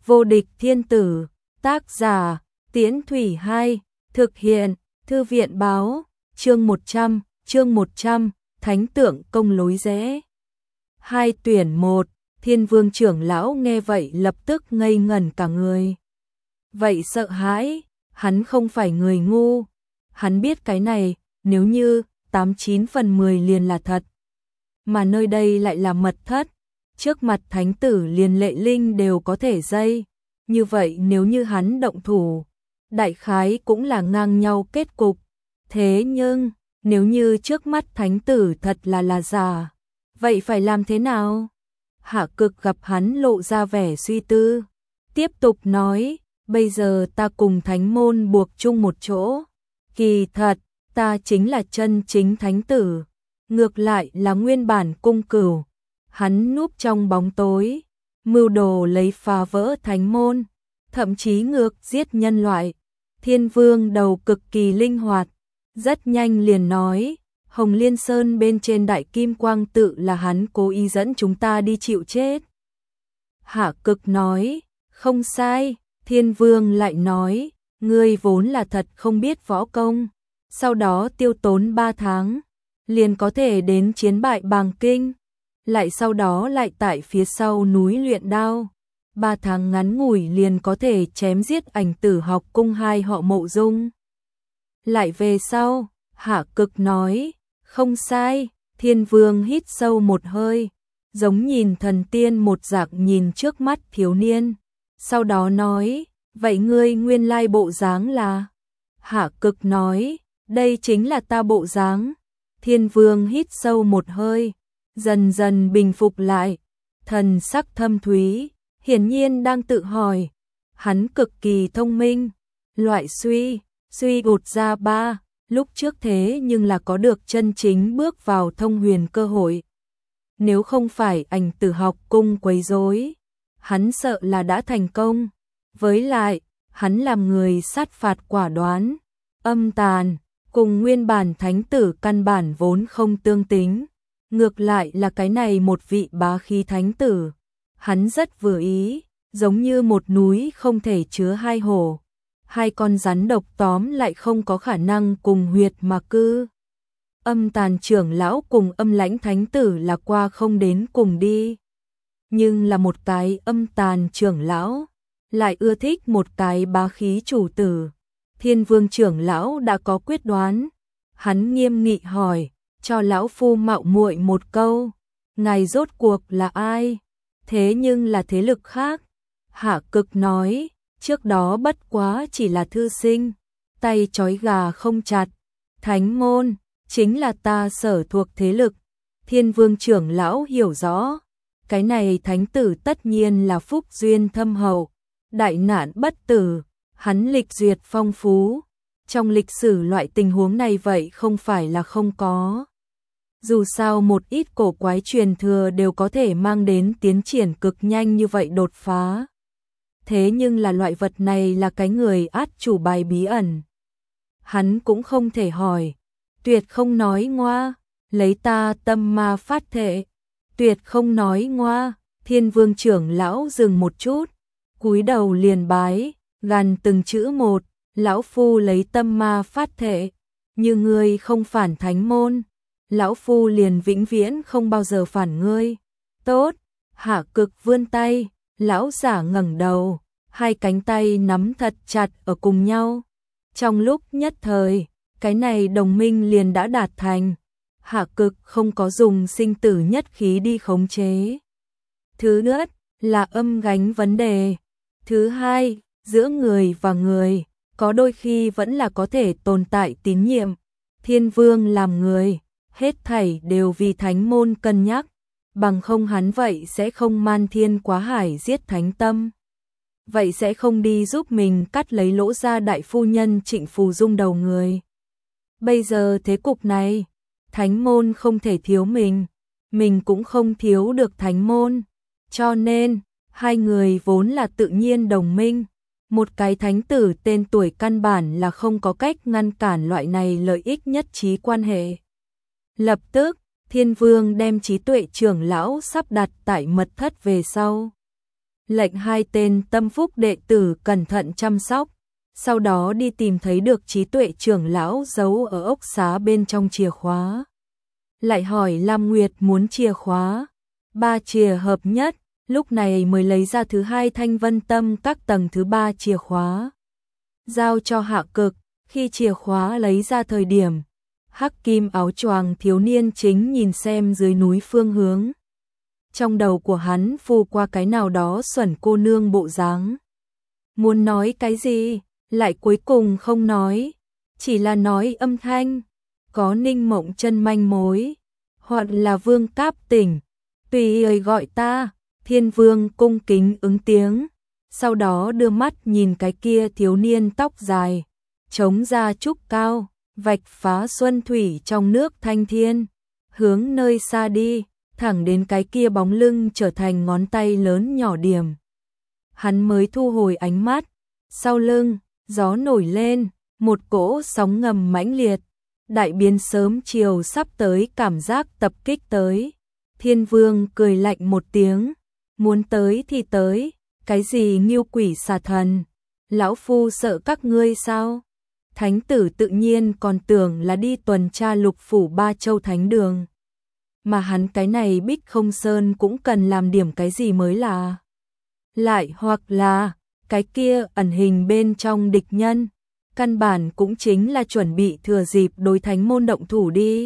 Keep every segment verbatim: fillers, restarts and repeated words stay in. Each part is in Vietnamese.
Vô địch thiên tử, tác giả, Tiễn Thủy hai, thực hiện, Thư viện báo, chương một trăm, chương một trăm, Thánh tượng công lối rẽ. Hai tuyển một, Thiên Vương trưởng lão nghe vậy lập tức ngây ngẩn cả người. Vậy sợ hãi, hắn không phải người ngu, hắn biết cái này, nếu như tám chín phần mười liền là thật. Mà nơi đây lại là mật thất, trước mặt thánh tử liền Lệ Linh đều có thể dây, như vậy nếu như hắn động thủ, đại khái cũng là ngang nhau kết cục. Thế nhưng, nếu như trước mắt thánh tử thật là là giả, vậy phải làm thế nào? Hạ Cực gặp hắn lộ ra vẻ suy tư, tiếp tục nói, bây giờ ta cùng thánh môn buộc chung một chỗ, kỳ thật, ta chính là chân chính thánh tử, ngược lại là nguyên bản cung cửu. Hắn núp trong bóng tối, mưu đồ lấy phá vỡ thánh môn, thậm chí ngược giết nhân loại. Thiên Vương đầu cực kỳ linh hoạt, rất nhanh liền nói, Hồng Liên Sơn bên trên Đại Kim Quang tự là hắn cố ý dẫn chúng ta đi chịu chết. Hạ Cực nói, không sai. Thiên Vương lại nói, ngươi vốn là thật không biết võ công, sau đó tiêu tốn ba tháng, liền có thể đến chiến bại Bàng Kinh, lại sau đó lại tại phía sau núi luyện đao, ba tháng ngắn ngủi liền có thể chém giết Ảnh Tử Học Cung hai họ Mộ Dung. Lại về sau, Hạ Cực nói, không sai. Thiên Vương hít sâu một hơi, giống nhìn thần tiên một dạng nhìn trước mắt thiếu niên, sau đó nói, vậy ngươi nguyên lai bộ dáng là? Hạ Cực nói, đây chính là ta bộ dáng. Thiên Vương hít sâu một hơi, dần dần bình phục lại, thần sắc thâm thúy, hiển nhiên đang tự hỏi. Hắn cực kỳ thông minh, loại suy, suy gột ra ba, lúc trước thế nhưng là có được chân chính bước vào thông huyền cơ hội. Nếu không phải Ảnh Tử Học Cung quấy rối, hắn sợ là đã thành công. Với lại, hắn làm người sát phạt quả đoán, âm tàn, cùng nguyên bản thánh tử căn bản vốn không tương tính. Ngược lại là cái này một vị bá khí thánh tử, hắn rất vừa ý, giống như một núi không thể chứa hai hổ, hai con rắn độc tóm lại không có khả năng cùng huyệt mà cư. Âm tàn trưởng lão cùng âm lãnh thánh tử là qua không đến cùng đi, nhưng là một cái âm tàn trưởng lão lại ưa thích một cái bá khí chủ tử. Thiên Vương trưởng lão đã có quyết đoán, hắn nghiêm nghị hỏi, cho lão phu mạo muội một câu, ngài rốt cuộc là ai? Thế nhưng là thế lực khác. Hạ Cực nói, trước đó bất quá chỉ là thư sinh, tay trói gà không chặt, thánh môn chính là ta sở thuộc thế lực. Thiên Vương trưởng lão hiểu rõ, cái này thánh tử tất nhiên là phúc duyên thâm hậu, đại nạn bất tử, hắn lịch duyệt phong phú, trong lịch sử loại tình huống này vậy không phải là không có. Dù sao một ít cổ quái truyền thừa đều có thể mang đến tiến triển cực nhanh như vậy đột phá. Thế nhưng là loại vật này là cái người át chủ bài bí ẩn. Hắn cũng không thể hỏi, tuyệt không nói ngoa, lấy ta tâm ma phát thệ, tuyệt không nói ngoa. Thiên Vương trưởng lão dừng một chút, cúi đầu liền bái, gằn từng chữ một, lão phu lấy tâm ma phát thệ, như ngươi không phản thánh môn, lão phu liền vĩnh viễn không bao giờ phản ngươi. Tốt. Hạ Cực vươn tay, lão giả ngẩng đầu, hai cánh tay nắm thật chặt ở cùng nhau. Trong lúc nhất thời, cái này đồng minh liền đã đạt thành. Hạ Cực không có dùng sinh tử nhất khí đi khống chế. Thứ nhất là âm gánh vấn đề. Thứ hai, giữa người và người, có đôi khi vẫn là có thể tồn tại tín nhiệm. Thiên Vương làm người, hết thảy đều vì thánh môn cân nhắc, bằng không hắn vậy sẽ không man thiên quá hải giết thánh tâm. Vậy sẽ không đi giúp mình cắt lấy lỗ ra đại phu nhân Trịnh Phù Dung đầu người. Bây giờ thế cục này, thánh môn không thể thiếu mình, mình cũng không thiếu được thánh môn. Cho nên, hai người vốn là tự nhiên đồng minh. Một cái thánh tử tên tuổi căn bản là không có cách ngăn cản loại này lợi ích nhất trí quan hệ. Lập tức, Thiên Vương đem trí tuệ trưởng lão sắp đặt tại mật thất về sau. lệnh hai tên tâm phúc đệ tử cẩn thận chăm sóc, sau đó đi tìm thấy được trí tuệ trưởng lão giấu ở ốc xá bên trong chìa khóa. Lại hỏi Lam Nguyệt muốn chìa khóa, ba chìa hợp nhất, lúc này mới lấy ra thứ hai thanh vân tâm các tầng thứ ba chìa khóa. Giao cho Hạ Cực, khi chìa khóa lấy ra thời điểm, hắc kim áo choàng thiếu niên chính nhìn xem dưới núi phương hướng. Trong đầu của hắn phù qua cái nào đó xuẩn cô nương bộ dáng. Muốn nói cái gì, lại cuối cùng không nói, chỉ là nói âm thanh, có Ninh Mộng Chân manh mối, hoặc là Vương Cáp Tỉnh, tùy ơi gọi ta. Thiên Vương cung kính ứng tiếng, sau đó đưa mắt nhìn cái kia thiếu niên tóc dài, chống ra trúc cao, vạch phá xuân thủy trong nước thanh thiên, hướng nơi xa đi, thẳng đến cái kia bóng lưng trở thành ngón tay lớn nhỏ điểm. Hắn mới thu hồi ánh mắt, sau lưng, gió nổi lên, một cỗ sóng ngầm mãnh liệt, đại biến sớm chiều sắp tới cảm giác tập kích tới. Thiên Vương cười lạnh một tiếng, muốn tới thì tới, cái gì nghiêu quỷ xà thần, lão phu sợ các ngươi sao? Thánh tử tự nhiên còn tưởng là đi tuần tra lục phủ ba châu thánh đường. Mà hắn cái này Bích Không Sơn cũng cần làm điểm cái gì mới là. Lại hoặc là, cái kia ẩn hình bên trong địch nhân, căn bản cũng chính là chuẩn bị thừa dịp đối thánh môn động thủ đi.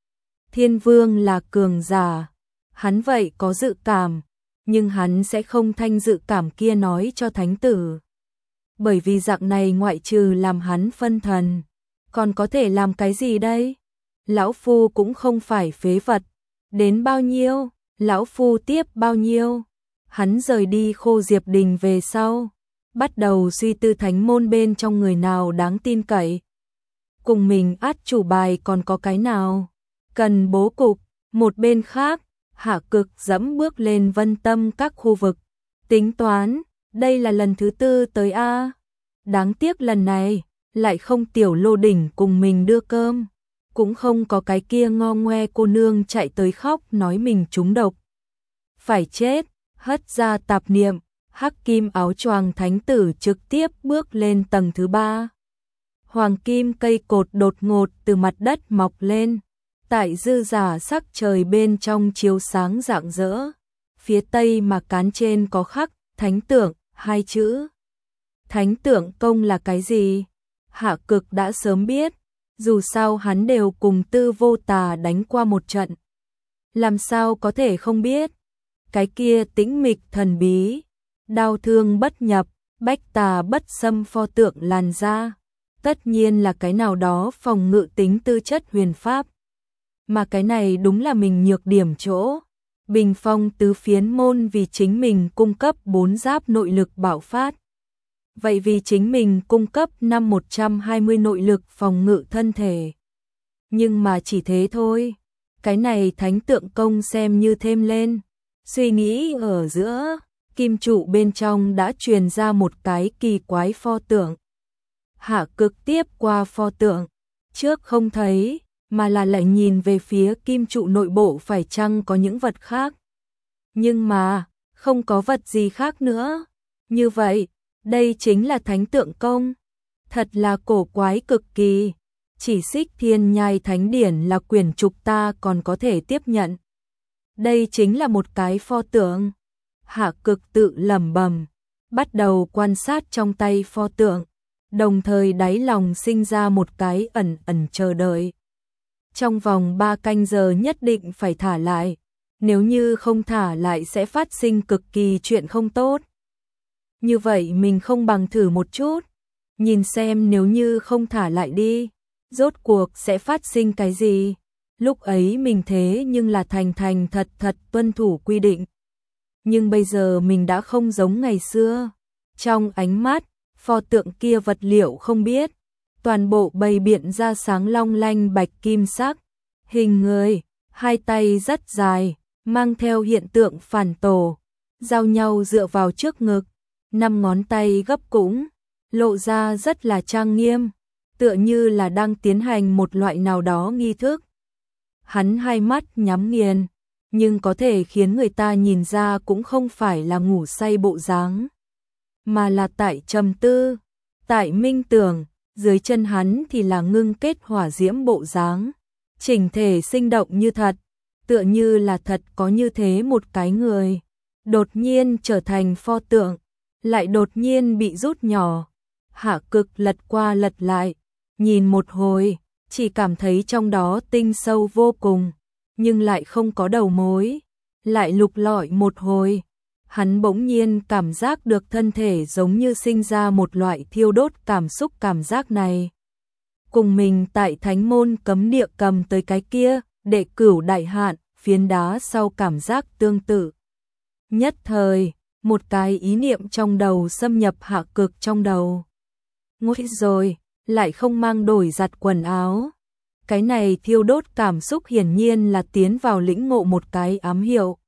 Thiên Vương là cường giả, hắn vậy có dự cảm, nhưng hắn sẽ không thanh dự cảm kia nói cho thánh tử. Bởi vì dạng này ngoại trừ làm hắn phân thần, còn có thể làm cái gì đây? Lão phu cũng không phải phế vật, đến bao nhiêu, lão phu tiếp bao nhiêu. Hắn rời đi Khô Diệp Đình về sau, bắt đầu suy tư thánh môn bên trong người nào đáng tin cậy. Cùng mình át chủ bài còn có cái nào? Cần bố cục. Một bên khác, Hạ Cực dẫm bước lên vân tâm các khu vực. Tính toán, đây là lần thứ tư tới A. Đáng tiếc lần này, lại không tiểu Lô Đỉnh cùng mình đưa cơm. Cũng không có cái kia ngo ngoe cô nương chạy tới khóc nói mình trúng độc. Phải chết, hất ra tạp niệm, hắc kim áo choàng thánh tử trực tiếp bước lên tầng thứ ba. Hoàng kim cây cột đột ngột từ mặt đất mọc lên. Tại dư giả sắc trời bên trong chiếu sáng rạng rỡ, phía tây mà cán trên có khắc thánh tượng hai chữ. Thánh tượng công là cái gì? Hạ Cực đã sớm biết, dù sao hắn đều cùng Tư Vô Tà đánh qua một trận. Làm sao có thể không biết? Cái kia tĩnh mịch thần bí, đao thương bất nhập, bách tà bất xâm pho tượng làn ra, tất nhiên là cái nào đó phòng ngự tính tư chất huyền pháp. Mà cái này đúng là mình nhược điểm chỗ. Bình phong tứ phiến môn vì chính mình cung cấp bốn giáp nội lực bạo phát. Vậy vì chính mình cung cấp năm một trăm hai mươi nội lực phòng ngự thân thể. Nhưng mà chỉ thế thôi. Cái này thánh tượng công xem như thêm lên. Suy nghĩ ở giữa, kim trụ bên trong đã truyền ra một cái kỳ quái pho tượng. Hạ Cực tiếp qua pho tượng. Trước không thấy, mà là lại nhìn về phía kim trụ nội bộ phải chăng có những vật khác. Nhưng mà, không có vật gì khác nữa. Như vậy, đây chính là thánh tượng công. Thật là cổ quái cực kỳ. Chỉ Xích Thiên Nhai Thánh Điển là quyển trục ta còn có thể tiếp nhận. Đây chính là một cái pho tượng. Hạ Cực tự lẩm bẩm, bắt đầu quan sát trong tay pho tượng, đồng thời đáy lòng sinh ra một cái ẩn ẩn chờ đợi. Trong vòng ba canh giờ nhất định phải thả lại, nếu như không thả lại sẽ phát sinh cực kỳ chuyện không tốt. Như vậy mình không bằng thử một chút, nhìn xem nếu như không thả lại đi, rốt cuộc sẽ phát sinh cái gì. Lúc ấy mình thế nhưng là thành thành thật thật tuân thủ quy định. Nhưng bây giờ mình đã không giống ngày xưa. Trong ánh mắt, pho tượng kia vật liệu không biết, toàn bộ bày biện ra sáng long lanh bạch kim sắc, hình người, hai tay rất dài, mang theo hiện tượng phản tổ, giao nhau dựa vào trước ngực, năm ngón tay gấp cũng, lộ ra rất là trang nghiêm, tựa như là đang tiến hành một loại nào đó nghi thức. Hắn hai mắt nhắm nghiền, nhưng có thể khiến người ta nhìn ra cũng không phải là ngủ say bộ dáng, mà là tại trầm tư, tại minh tưởng, dưới chân hắn thì là ngưng kết hỏa diễm bộ dáng, chỉnh thể sinh động như thật, tựa như là thật có như thế một cái người, đột nhiên trở thành pho tượng, lại đột nhiên bị rút nhỏ. Hạ Cực lật qua lật lại, nhìn một hồi, chỉ cảm thấy trong đó tinh sâu vô cùng, nhưng lại không có đầu mối, lại lục lọi một hồi, hắn bỗng nhiên cảm giác được thân thể giống như sinh ra một loại thiêu đốt cảm xúc cảm giác này. Cùng mình tại thánh môn cấm địa cầm tới cái kia, đệ cửu đại hạn, phiến đá sau cảm giác tương tự. Nhất thời, một cái ý niệm trong đầu xâm nhập Hạ Cực trong đầu. Ngồi rồi, lại không mang đổi giặt quần áo. Cái này thiêu đốt cảm xúc hiển nhiên là tiến vào lĩnh ngộ một cái ám hiệu.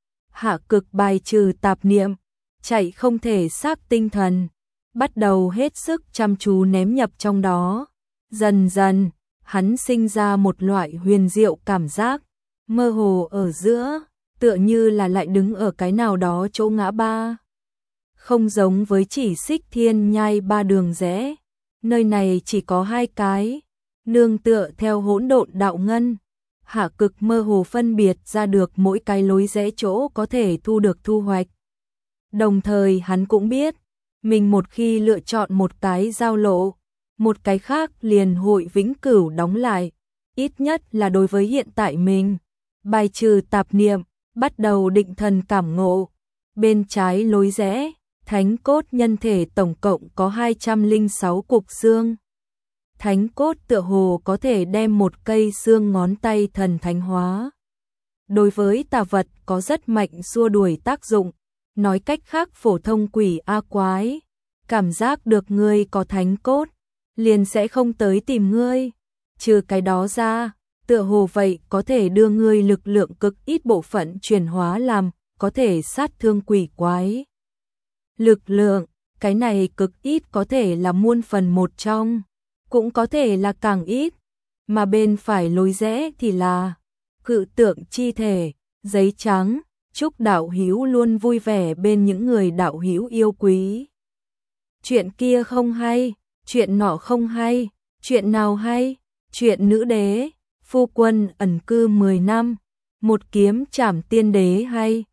Hạ Cực bài trừ tạp niệm, chạy không thể xác tinh thần, bắt đầu hết sức chăm chú ném nhập trong đó. Dần dần, hắn sinh ra một loại huyền diệu cảm giác, mơ hồ ở giữa, tựa như là lại đứng ở cái nào đó chỗ ngã ba. Không giống với chỉ Xích Thiên Nhai ba đường rẽ, nơi này chỉ có hai cái, nương tựa theo hỗn độn đạo ngân. Hạ Cực mơ hồ phân biệt ra được mỗi cái lối rẽ chỗ có thể thu được thu hoạch. Đồng thời hắn cũng biết, mình một khi lựa chọn một cái giao lộ, một cái khác liền hội vĩnh cửu đóng lại, ít nhất là đối với hiện tại mình. Bài trừ tạp niệm, bắt đầu định thần cảm ngộ. Bên trái lối rẽ, thánh cốt nhân thể tổng cộng có hai trăm lẻ sáu cục xương. Thánh cốt tựa hồ có thể đem một cây xương ngón tay thần thánh hóa. Đối với tà vật có rất mạnh xua đuổi tác dụng, nói cách khác phổ thông quỷ a quái, cảm giác được ngươi có thánh cốt, liền sẽ không tới tìm ngươi. Trừ cái đó ra, tựa hồ vậy có thể đưa ngươi lực lượng cực ít bộ phận chuyển hóa làm có thể sát thương quỷ quái. Lực lượng, cái này cực ít có thể là muôn phần một trong, cũng có thể là càng ít, mà bên phải lối rẽ thì là cự tượng chi thể, giấy trắng, chúc đạo hữu luôn vui vẻ bên những người đạo hữu yêu quý. Chuyện kia không hay, chuyện nọ không hay, chuyện nào hay, chuyện nữ đế, phu quân ẩn cư mười năm, một kiếm trảm tiên đế hay.